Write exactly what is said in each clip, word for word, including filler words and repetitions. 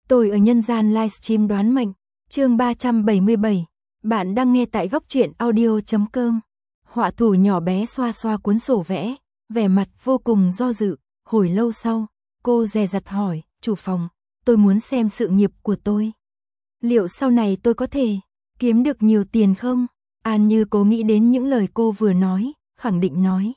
Tôi ở nhân gian livestream đoán mệnh, chương ba trăm bảy mươi bảy. Bạn đang nghe tại góc truyện audio chấm com. Họa thủ nhỏ bé xoa xoa cuốn sổ vẽ, vẻ mặt vô cùng do dự. Hồi lâu sau, cô dè dặt hỏi, chủ phòng, tôi muốn xem sự nghiệp của tôi. Liệu sau này tôi có thể kiếm được nhiều tiền không? An Như Cố nghĩ đến những lời cô vừa nói, khẳng định nói.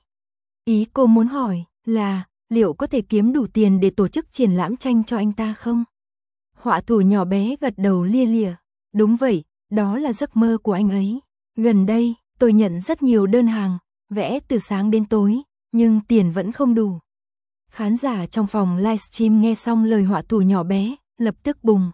Ý cô muốn hỏi là, liệu có thể kiếm đủ tiền để tổ chức triển lãm tranh cho anh ta không? Họa thủ nhỏ bé gật đầu lia lịa. Đúng vậy, đó là giấc mơ của anh ấy. Gần đây, tôi nhận rất nhiều đơn hàng, vẽ từ sáng đến tối, nhưng tiền vẫn không đủ. Khán giả trong phòng livestream nghe xong lời họa thủ nhỏ bé, lập tức bùng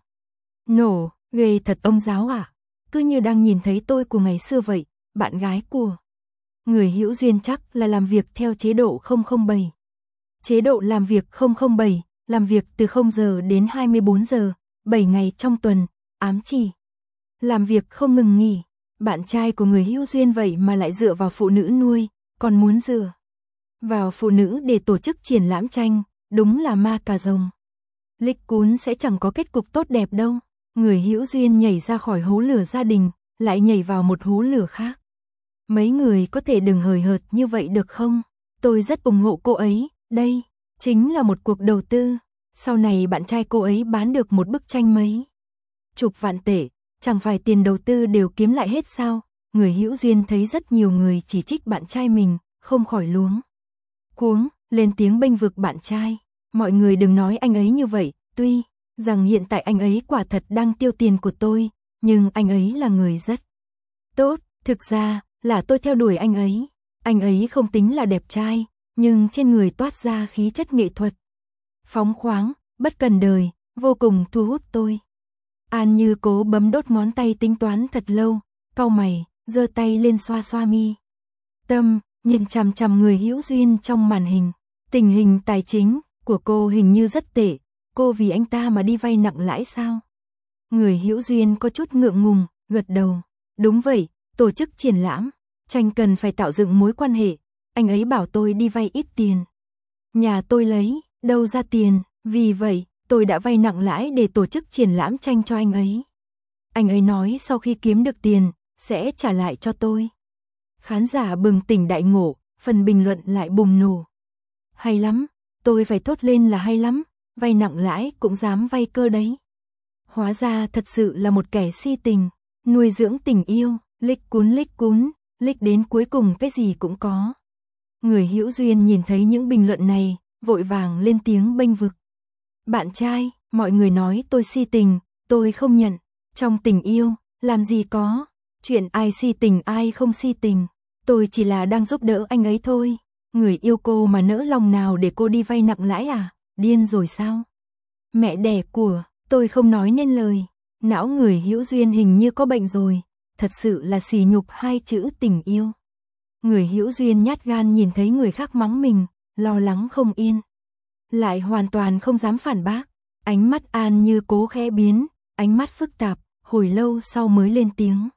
nổ, ghê thật ông giáo à? Cứ như đang nhìn thấy tôi của ngày xưa vậy, bạn gái của người hữu duyên chắc là làm việc theo chế độ không không bảy. Chế độ làm việc không không bảy, làm việc từ không giờ đến hai mươi bốn giờ, bảy ngày trong tuần, ám chỉ làm việc không ngừng nghỉ. Bạn trai của người hữu duyên vậy mà lại dựa vào phụ nữ nuôi, còn muốn dựa vào phụ nữ để tổ chức triển lãm tranh, đúng là ma cà rồng. Lích cún sẽ chẳng có kết cục tốt đẹp đâu. Người hữu duyên nhảy ra khỏi hố lửa gia đình, lại nhảy vào một hố lửa khác. Mấy người có thể đừng hời hợt như vậy được không? Tôi rất ủng hộ cô ấy, đây chính là một cuộc đầu tư. Sau này bạn trai cô ấy bán được một bức tranh mấy chục vạn tệ, chẳng phải tiền đầu tư đều kiếm lại hết sao? Người hữu duyên thấy rất nhiều người chỉ trích bạn trai mình, không khỏi luống cuống, lên tiếng bênh vực bạn trai. Mọi người đừng nói anh ấy như vậy, tuy rằng hiện tại anh ấy quả thật đang tiêu tiền của tôi, nhưng anh ấy là người rất tốt, thực ra là tôi theo đuổi anh ấy. Anh ấy không tính là đẹp trai, nhưng trên người toát ra khí chất nghệ thuật phóng khoáng, bất cần đời, vô cùng thu hút tôi. An Như Cố bấm đốt ngón tay tính toán thật lâu, cau mày, giơ tay lên xoa xoa mi tâm, nhìn chằm chằm người hữu duyên trong màn hình. Tình hình tài chính của cô hình như rất tệ, cô vì anh ta mà đi vay nặng lãi sao? Người hữu duyên có chút ngượng ngùng, gật đầu. Đúng vậy, tổ chức triển lãm, tranh cần phải tạo dựng mối quan hệ. Anh ấy bảo tôi đi vay ít tiền. Nhà tôi lấy đâu ra tiền, vì vậy tôi đã vay nặng lãi để tổ chức triển lãm tranh cho anh ấy. Anh ấy nói sau khi kiếm được tiền, sẽ trả lại cho tôi. Khán giả bừng tỉnh đại ngộ, phần bình luận lại bùng nổ. Hay lắm, tôi phải thốt lên là hay lắm, vay nặng lãi cũng dám vay cơ đấy. Hóa ra thật sự là một kẻ si tình, nuôi dưỡng tình yêu, lích cún lích cún, lích đến cuối cùng cái gì cũng có. Người hữu duyên nhìn thấy những bình luận này, vội vàng lên tiếng bênh vực. Bạn trai, mọi người nói tôi si tình, tôi không nhận. Trong tình yêu, làm gì có chuyện ai si tình ai không si tình. Tôi chỉ là đang giúp đỡ anh ấy thôi. Người yêu cô mà nỡ lòng nào để cô đi vay nặng lãi à? Điên rồi sao? Mẹ đẻ của, tôi không nói nên lời. Não người hữu duyên hình như có bệnh rồi. Thật sự là sỉ nhục hai chữ tình yêu. Người hữu duyên nhát gan nhìn thấy người khác mắng mình, lo lắng không yên. Lại hoàn toàn không dám phản bác. Ánh mắt An Như Cố khẽ biến, ánh mắt phức tạp, hồi lâu sau mới lên tiếng.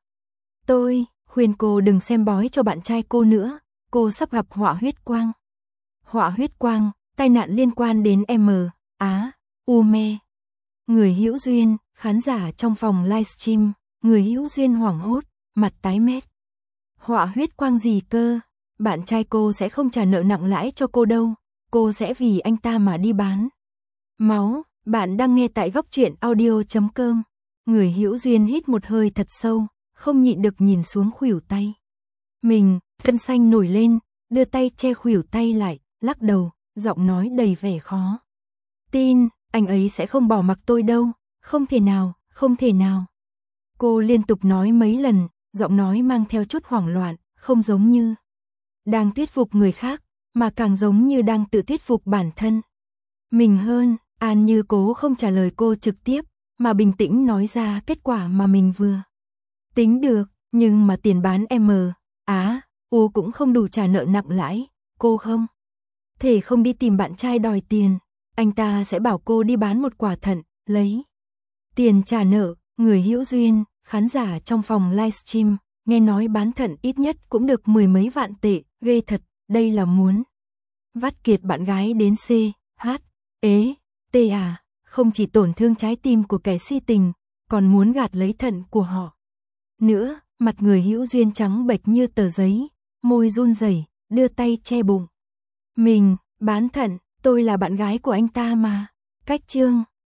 Tôi khuyên cô đừng xem bói cho bạn trai cô nữa, cô sắp gặp họa huyết quang. Họa huyết quang, tai nạn liên quan đến M, Á, U Me. Người hữu duyên, khán giả trong phòng livestream, người hữu duyên hoảng hốt, mặt tái mét. Họa huyết quang gì cơ? Bạn trai cô sẽ không trả nợ nặng lãi cho cô đâu, cô sẽ vì anh ta mà đi bán máu. Bạn đang nghe tại góc truyện audio chấm com. Người hữu duyên hít một hơi thật sâu, không nhịn được nhìn xuống khuỷu tay mình, cân xanh nổi lên, đưa tay che khuỷu tay lại, lắc đầu, giọng nói đầy vẻ khó tin. Anh ấy sẽ không bỏ mặc tôi đâu, không thể nào, không thể nào. Cô liên tục nói mấy lần, giọng nói mang theo chút hoảng loạn, không giống như đang thuyết phục người khác, mà càng giống như đang tự thuyết phục bản thân mình hơn. An Như Cố không trả lời cô trực tiếp, mà bình tĩnh nói ra kết quả mà mình vừa tính được, nhưng mà tiền bán M, Á, U cũng không đủ trả nợ nặng lãi, cô không thể không đi tìm bạn trai đòi tiền, anh ta sẽ bảo cô đi bán một quả thận, lấy tiền trả nợ. Người hữu duyên, khán giả trong phòng livestream, nghe nói bán thận ít nhất cũng được mười mấy vạn tệ, ghê thật, đây là muốn vắt kiệt bạn gái đến C, H, ế, T à, không chỉ tổn thương trái tim của kẻ si tình, còn muốn gạt lấy thận của họ. Nữa, mặt người hữu duyên trắng bệch như tờ giấy, môi run rẩy, đưa tay che bụng. Mình, bán thận, tôi là bạn gái của anh ta mà. Cách chương